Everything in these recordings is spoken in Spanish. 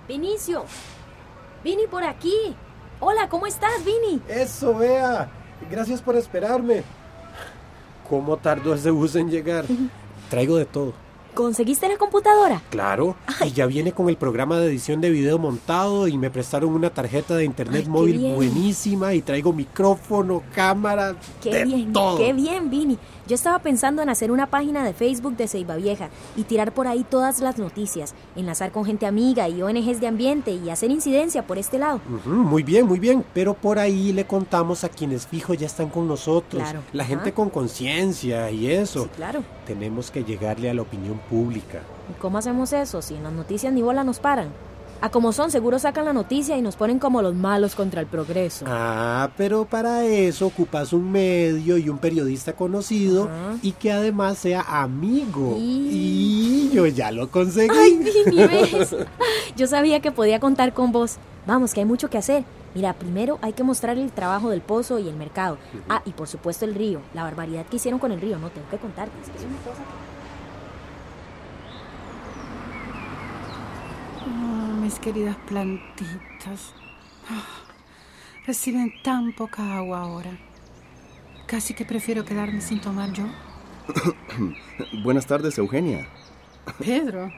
Vinicio. Vini, por aquí. Hola, ¿cómo estás, Vini? Eso, Bea. Gracias por esperarme. ¿Cómo tardó ese bus en llegar? Traigo de todo. ¿Conseguiste la computadora? Claro, y ya viene con el programa de edición de video montado y me prestaron una tarjeta de internet móvil buenísima y traigo micrófono, cámara, todo. Qué bien, Vini. Yo estaba pensando en hacer una página de Facebook de Ceibavieja y tirar por ahí todas las noticias, enlazar con gente amiga y ONGs de ambiente y hacer incidencia por este lado. Muy bien, pero por ahí le contamos a quienes fijo ya están con nosotros. Claro. La gente con conciencia y eso. Sí, claro. Tenemos que llegarle a la opinión pública. ¿Y cómo hacemos eso si en las noticias ni bola nos paran? A como son, seguro sacan la noticia y nos ponen como los malos contra el progreso. Pero para eso ocupas un medio y un periodista conocido y que además sea amigo. Y yo ya lo conseguí. ¡Ay, Vini, ves! Yo sabía que podía contar con vos. Vamos, que hay mucho que hacer. Mira, primero hay que mostrar el trabajo del pozo y el mercado. Y por supuesto el río. La barbaridad que hicieron con el río, no tengo que contarte. Es que es una cosa mis queridas plantitas. Reciben tan poca agua ahora. Casi que prefiero quedarme sin tomar yo. Buenas tardes, Eugenia. Pedro.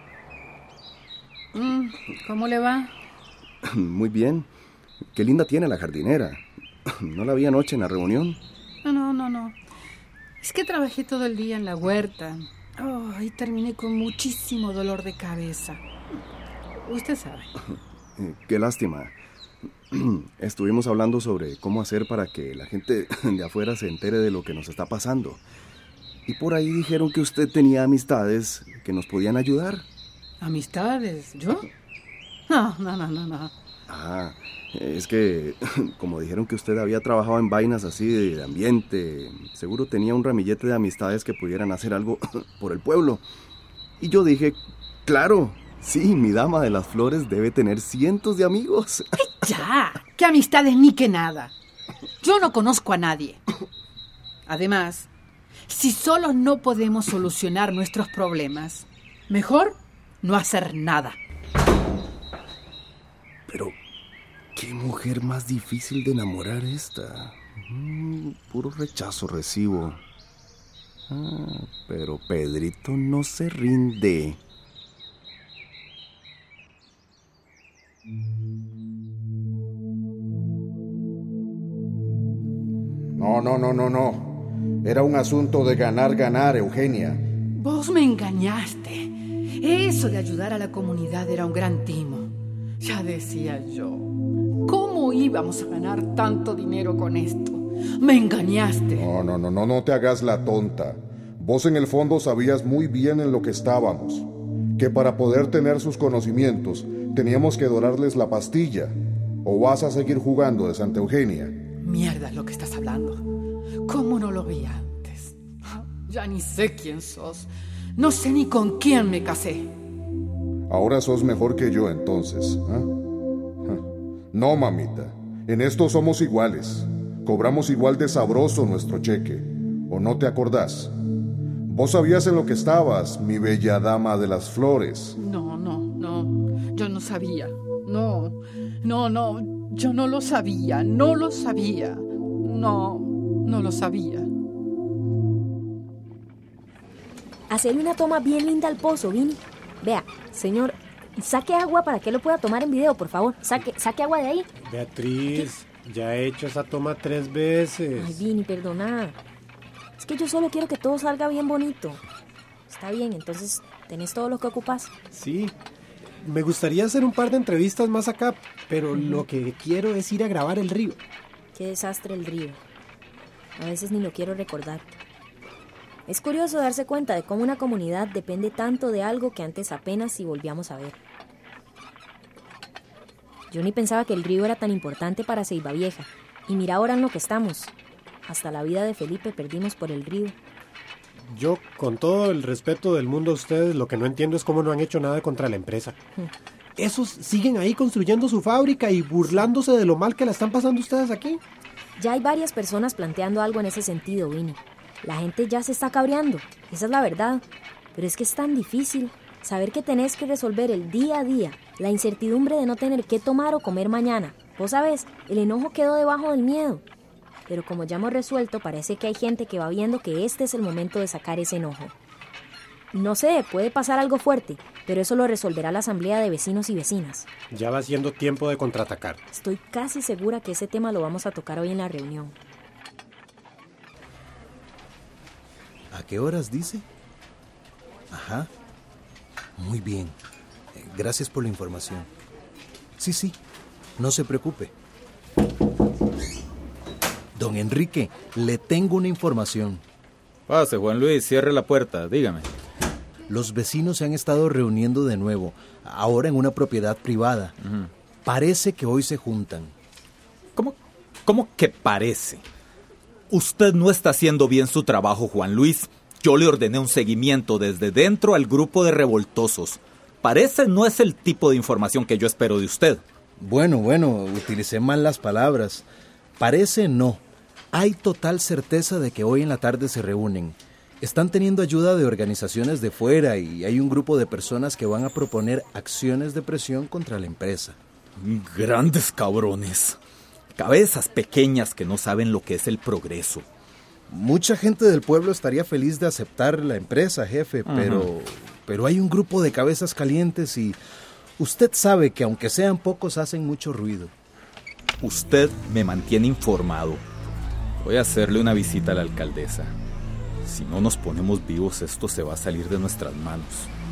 ¿Cómo le va? Muy bien. Qué linda tiene la jardinera. ¿No la vi anoche en la reunión? No. Es que trabajé todo el día en la huerta. Y terminé con muchísimo dolor de cabeza. Usted sabe. Qué lástima. Estuvimos hablando sobre cómo hacer para que la gente de afuera se entere de lo que nos está pasando. Y por ahí dijeron que usted tenía amistades que nos podían ayudar. ¿Amistades? ¿Yo? No. Es que como dijeron que usted había trabajado en vainas así de ambiente, seguro tenía un ramillete de amistades que pudieran hacer algo por el pueblo. Y yo dije, claro, sí, mi dama de las flores debe tener cientos de amigos. ¡Ay, ya! ¡Qué amistades ni que nada! Yo no conozco a nadie. Además, si solos no podemos solucionar nuestros problemas, mejor no hacer nada. Pero, ¿qué mujer más difícil de enamorar esta? Puro rechazo recibo. Pero Pedrito no se rinde. No. Era un asunto de ganar, Eugenia. Vos me engañaste. Eso de ayudar a la comunidad era un gran timo. Ya decía yo. ¿Cómo íbamos a ganar tanto dinero con esto? Me engañaste. No te hagas la tonta. Vos en el fondo sabías muy bien en lo que estábamos. Que para poder tener sus conocimientos teníamos que dorarles la pastilla. ¿O vas a seguir jugando de Santa Eugenia? Mierda es lo que estás hablando. ¿Cómo no lo vi antes? Ya ni sé quién sos. No sé ni con quién me casé. Ahora sos mejor que yo entonces, No, mamita. En esto somos iguales. Cobramos igual de sabroso nuestro cheque. ¿O no te acordás? Vos sabías en lo que estabas, mi bella dama de las flores. No. Yo no sabía. No. Yo no lo sabía. No lo sabía. No lo sabía. Hacerle una toma bien linda al pozo, Vini. Vea, señor, saque agua para que lo pueda tomar en video, por favor. Saque agua de ahí. Beatriz, ya he hecho esa toma 3 veces. Ay, Vini, perdona. Es que yo solo quiero que todo salga bien bonito. Está bien, entonces, ¿tenés todo lo que ocupas? Sí, me gustaría hacer un par de entrevistas más acá, pero lo que quiero es ir a grabar el río. Qué desastre el río. A veces ni lo quiero recordar. Es curioso darse cuenta de cómo una comunidad depende tanto de algo que antes apenas si volvíamos a ver. Yo ni pensaba que el río era tan importante para Ceibavieja. Y mira ahora en lo que estamos. Hasta la vida de Felipe perdimos por el río. Yo, con todo el respeto del mundo a ustedes, lo que no entiendo es cómo no han hecho nada contra la empresa. Esos siguen ahí construyendo su fábrica y burlándose de lo mal que la están pasando ustedes aquí. Ya hay varias personas planteando algo en ese sentido, Vini. La gente ya se está cabreando, esa es la verdad. Pero es que es tan difícil. saber que tenés que resolver el día a día, la incertidumbre de no tener qué tomar o comer mañana. Vos sabés, el enojo quedó debajo del miedo. Pero como ya hemos resuelto, parece que hay gente que va viendo que este es el momento de sacar ese enojo. No sé, puede pasar algo fuerte, pero eso lo resolverá la asamblea de vecinos y vecinas. Ya va siendo tiempo de contraatacar. Estoy casi segura que ese tema lo vamos a tocar hoy en la reunión. ¿A qué horas dice? Ajá. Muy bien. Gracias por la información. Sí, no se preocupe. Don Enrique, le tengo una información. Pase, Juan Luis, cierre la puerta, dígame. Los vecinos se han estado reuniendo de nuevo, ahora en una propiedad privada. Parece que hoy se juntan. ¿Cómo que parece? Usted no está haciendo bien su trabajo, Juan Luis. Yo le ordené un seguimiento desde dentro al grupo de revoltosos. Parece no es el tipo de información que yo espero de usted. Bueno, utilicé mal las palabras. Parece no. Hay total certeza de que hoy en la tarde se reúnen. Están teniendo ayuda de organizaciones de fuera y hay un grupo de personas que van a proponer acciones de presión contra la empresa. Grandes cabrones. Cabezas pequeñas que no saben lo que es el progreso. Mucha gente del pueblo estaría feliz de aceptar la empresa, jefe, pero hay un grupo de cabezas calientes y usted sabe que aunque sean pocos hacen mucho ruido. Usted me mantiene informado. Voy a hacerle una visita a la alcaldesa. Si no nos ponemos vivos, esto se va a salir de nuestras manos.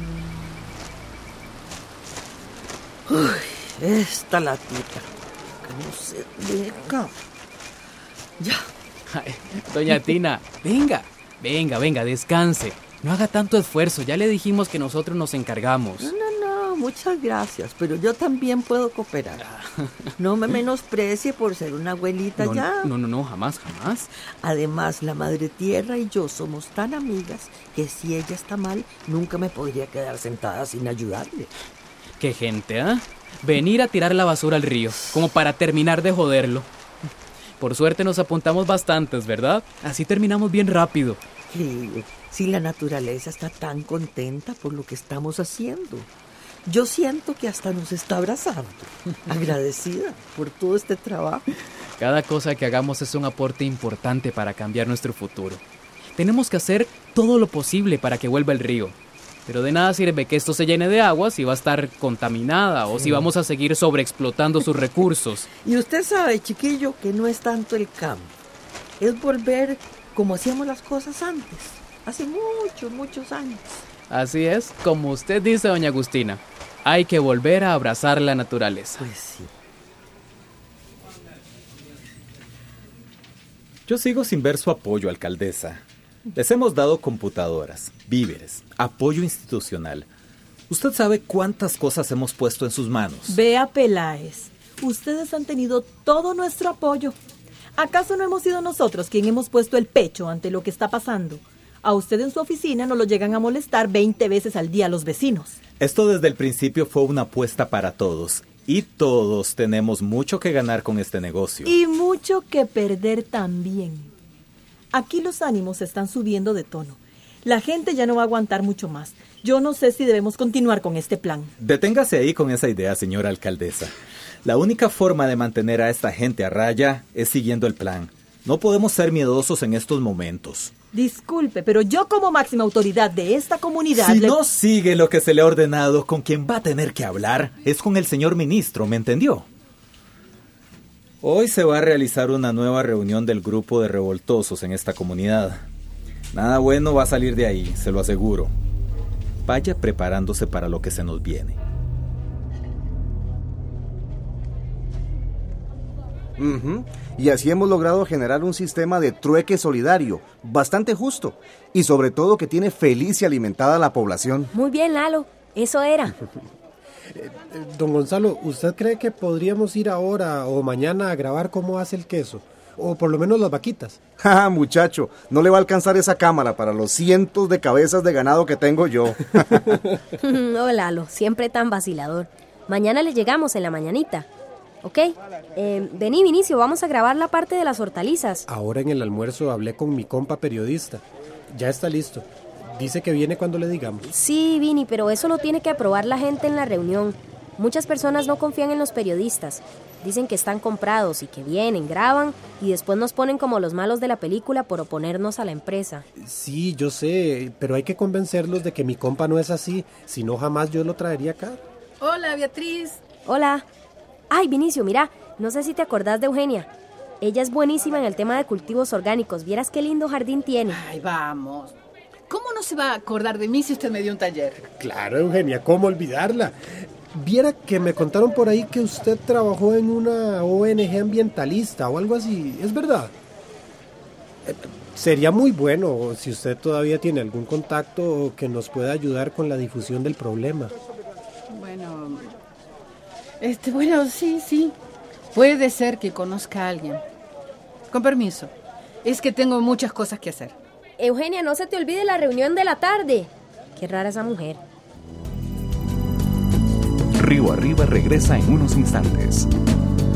Uy, esta latita que no se deja. Ya. Ay, doña Tina, venga, descanse. No haga tanto esfuerzo, ya le dijimos que nosotros nos encargamos. No, muchas gracias, pero yo también puedo cooperar. No me menosprecie por ser una abuelita ya. No, jamás. Además, la Madre Tierra y yo somos tan amigas que si ella está mal, nunca me podría quedar sentada sin ayudarle. Qué gente, ¿eh? Venir a tirar la basura al río, como para terminar de joderlo. Por suerte nos apuntamos bastantes, ¿verdad? Así terminamos bien rápido. Si la naturaleza está tan contenta por lo que estamos haciendo. Yo siento que hasta nos está abrazando, agradecida por todo este trabajo. Cada cosa que hagamos es un aporte importante para cambiar nuestro futuro. Tenemos que hacer todo lo posible para que vuelva el río. Pero de nada sirve que esto se llene de agua si va a estar contaminada o si vamos a seguir sobreexplotando sus recursos. Y usted sabe, chiquillo, que no es tanto el cambio. Es volver como hacíamos las cosas antes, hace muchos años. Así es, como usted dice, doña Agustina. Hay que volver a abrazar la naturaleza. Pues sí. Yo sigo sin ver su apoyo, alcaldesa. Les hemos dado computadoras, víveres, apoyo institucional. Usted sabe cuántas cosas hemos puesto en sus manos. Vea, Peláez, ustedes han tenido todo nuestro apoyo. ¿Acaso no hemos sido nosotros quien hemos puesto el pecho ante lo que está pasando? A usted en su oficina no lo llegan a molestar 20 veces al día los vecinos. Esto desde el principio fue una apuesta para todos. Y todos tenemos mucho que ganar con este negocio. Y mucho que perder también. Aquí los ánimos están subiendo de tono. La gente ya no va a aguantar mucho más. Yo no sé si debemos continuar con este plan. Deténgase ahí con esa idea, señora alcaldesa. La única forma de mantener a esta gente a raya es siguiendo el plan. No podemos ser miedosos en estos momentos. Disculpe, pero yo como máxima autoridad de esta comunidad... Si no sigue lo que se le ha ordenado, con quien va a tener que hablar es con el señor ministro, ¿me entendió? Hoy se va a realizar una nueva reunión del grupo de revoltosos en esta comunidad. Nada bueno va a salir de ahí, se lo aseguro. Vaya preparándose para lo que se nos viene. Y así hemos logrado generar un sistema de trueque solidario, bastante justo, y sobre todo que tiene feliz y alimentada a la población. Muy bien, Lalo, eso era. Don Gonzalo, ¿usted cree que podríamos ir ahora o mañana a grabar cómo hace el queso? O por lo menos las vaquitas. ¡Ja, muchacho! No le va a alcanzar esa cámara para los cientos de cabezas de ganado que tengo yo. No, Lalo, siempre tan vacilador. Mañana le llegamos en la mañanita. ¿Ok? Vení, Vinicio, vamos a grabar la parte de las hortalizas. Ahora en el almuerzo hablé con mi compa periodista. Ya está listo. Dice que viene cuando le digamos. Sí, Vini, pero eso lo tiene que aprobar la gente en la reunión. Muchas personas no confían en los periodistas. Dicen que están comprados y que vienen, graban y después nos ponen como los malos de la película por oponernos a la empresa. Sí, yo sé, pero hay que convencerlos de que mi compa no es así, si no jamás yo lo traería acá. Hola, Beatriz. Hola. Ay, Vinicio, mira, no sé si te acordás de Eugenia. Ella es buenísima en el tema de cultivos orgánicos. Vieras qué lindo jardín tiene. Ay, vamos. ¿Cómo no se va a acordar de mí si usted me dio un taller? Claro, Eugenia, ¿cómo olvidarla? Viera que me contaron por ahí que usted trabajó en una ONG ambientalista o algo así, ¿es verdad? Sería muy bueno si usted todavía tiene algún contacto que nos pueda ayudar con la difusión del problema. Bueno, sí. Puede ser que conozca a alguien. Con permiso. Es que tengo muchas cosas que hacer. Eugenia, no se te olvide la reunión de la tarde. Qué rara esa mujer. Río Arriba regresa en unos instantes.